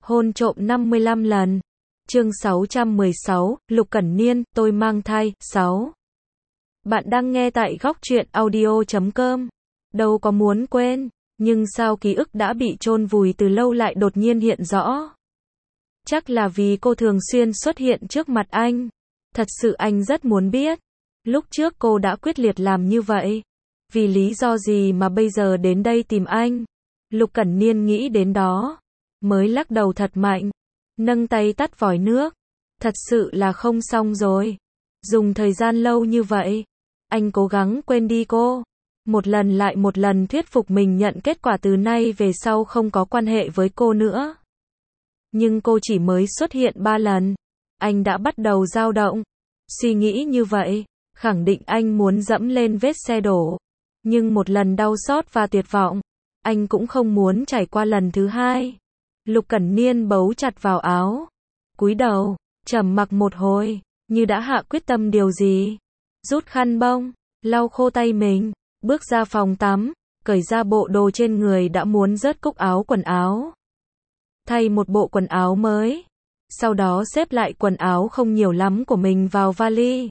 Hôn trộm 55 lần. Chương 616, Lục Cẩn Niên, tôi mang thai. 6. Bạn đang nghe tại góc truyện audio.com. Đâu có muốn quên, nhưng sao ký ức đã bị chôn vùi từ lâu lại đột nhiên hiện rõ. Chắc là vì cô thường xuyên xuất hiện trước mặt anh. Thật sự anh rất muốn biết, lúc trước cô đã quyết liệt làm như vậy. Vì lý do gì mà bây giờ đến đây tìm anh? Lục Cẩn Niên nghĩ đến đó, mới lắc đầu thật mạnh, nâng tay tắt vòi nước. Thật sự là không xong rồi. Dùng thời gian lâu như vậy, anh cố gắng quên đi cô. Một lần lại một lần thuyết phục mình nhận kết quả từ nay về sau không có quan hệ với cô nữa. Nhưng cô chỉ mới xuất hiện 3 lần, anh đã bắt đầu dao động. Suy nghĩ như vậy, khẳng định anh muốn dẫm lên vết xe đổ. Nhưng một lần đau xót và tuyệt vọng, anh cũng không muốn trải qua lần thứ hai. Lục Cẩn Niên bấu chặt vào áo, cúi đầu, trầm mặc một hồi, như đã hạ quyết tâm điều gì. Rút khăn bông, lau khô tay mình, bước ra phòng tắm, cởi ra bộ đồ trên người đã muốn rớt cúc áo quần áo. Thay một bộ quần áo mới, sau đó xếp lại quần áo không nhiều lắm của mình vào vali.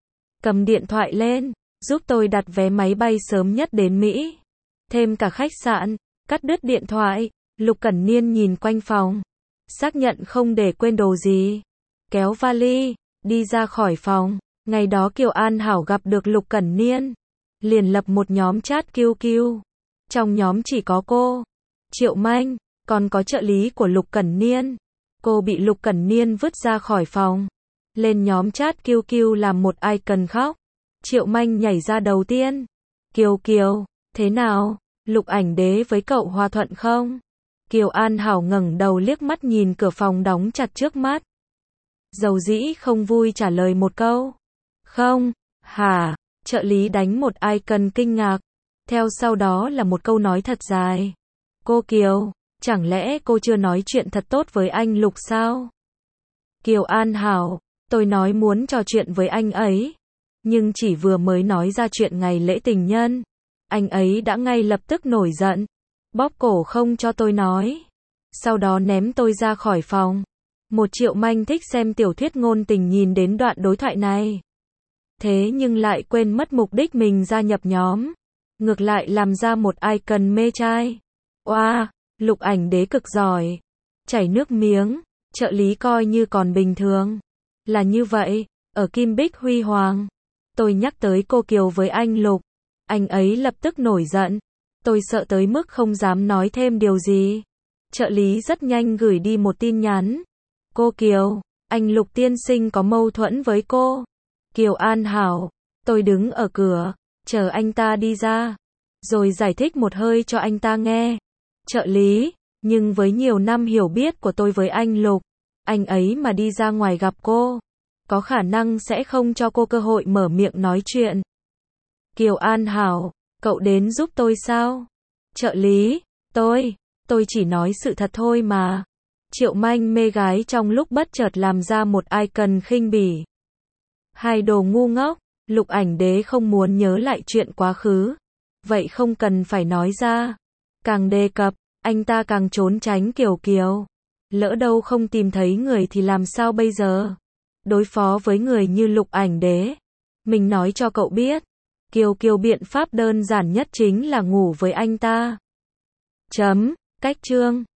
Cầm điện thoại lên, giúp tôi đặt vé máy bay sớm nhất đến Mỹ. Thêm cả khách sạn, cắt đứt điện thoại, Lục Cẩn Niên nhìn quanh phòng, xác nhận không để quên đồ gì. Kéo vali, đi ra khỏi phòng. Ngày đó Kiều An Hảo gặp được Lục Cẩn Niên, liền lập một nhóm chat QQ. Trong nhóm chỉ có cô, Triệu Manh, còn có trợ lý của Lục Cẩn Niên. Cô bị Lục Cẩn Niên vứt ra khỏi phòng. Lên nhóm chat QQ làm một icon khóc. Triệu Manh nhảy ra đầu tiên. Kiều Kiều, thế nào? Lục Ảnh Đế với cậu hòa thuận không? Kiều An Hảo ngẩng đầu liếc mắt nhìn cửa phòng đóng chặt trước mắt. Dầu dĩ không vui trả lời một câu. Không, hả? Trợ lý đánh một icon kinh ngạc. Theo sau đó là một câu nói thật dài. Cô Kiều, chẳng lẽ cô chưa nói chuyện thật tốt với anh Lục sao? Kiều An Hảo, tôi nói muốn trò chuyện với anh ấy. Nhưng chỉ vừa mới nói ra chuyện ngày lễ tình nhân, anh ấy đã ngay lập tức nổi giận, bóp cổ không cho tôi nói. Sau đó ném tôi ra khỏi phòng. Một Triệu Manh thích xem tiểu thuyết ngôn tình nhìn đến đoạn đối thoại này. Thế nhưng lại quên mất mục đích mình gia nhập nhóm. Ngược lại làm ra một icon mê trai. Oa, Lục Ảnh Đế cực giỏi. Chảy nước miếng, trợ lý coi như còn bình thường. Là như vậy, ở Kim Bích Huy Hoàng, tôi nhắc tới cô Kiều với anh Lục. Anh ấy lập tức nổi giận. Tôi sợ tới mức không dám nói thêm điều gì. Trợ lý rất nhanh gửi đi một tin nhắn. Cô Kiều, anh Lục tiên sinh có mâu thuẫn với cô. Kiều An Hảo, tôi đứng ở cửa, chờ anh ta đi ra, rồi giải thích một hơi cho anh ta nghe. Trợ lý, nhưng với nhiều năm hiểu biết của tôi với anh Lục, anh ấy mà đi ra ngoài gặp cô, có khả năng sẽ không cho cô cơ hội mở miệng nói chuyện. Kiều An Hảo, cậu đến giúp tôi sao? Trợ lý, tôi chỉ nói sự thật thôi mà. Triệu Manh mê gái trong lúc bất chợt làm ra một icon khinh bỉ. Hai đồ ngu ngốc, Lục Ảnh Đế không muốn nhớ lại chuyện quá khứ. Vậy không cần phải nói ra. Càng đề cập, anh ta càng trốn tránh Kiều Kiều. Lỡ đâu không tìm thấy người thì làm sao bây giờ? Đối phó với người như Lục Ảnh Đế. Mình nói cho cậu biết. Kiều Kiều biện pháp đơn giản nhất chính là ngủ với anh ta. Cách chương.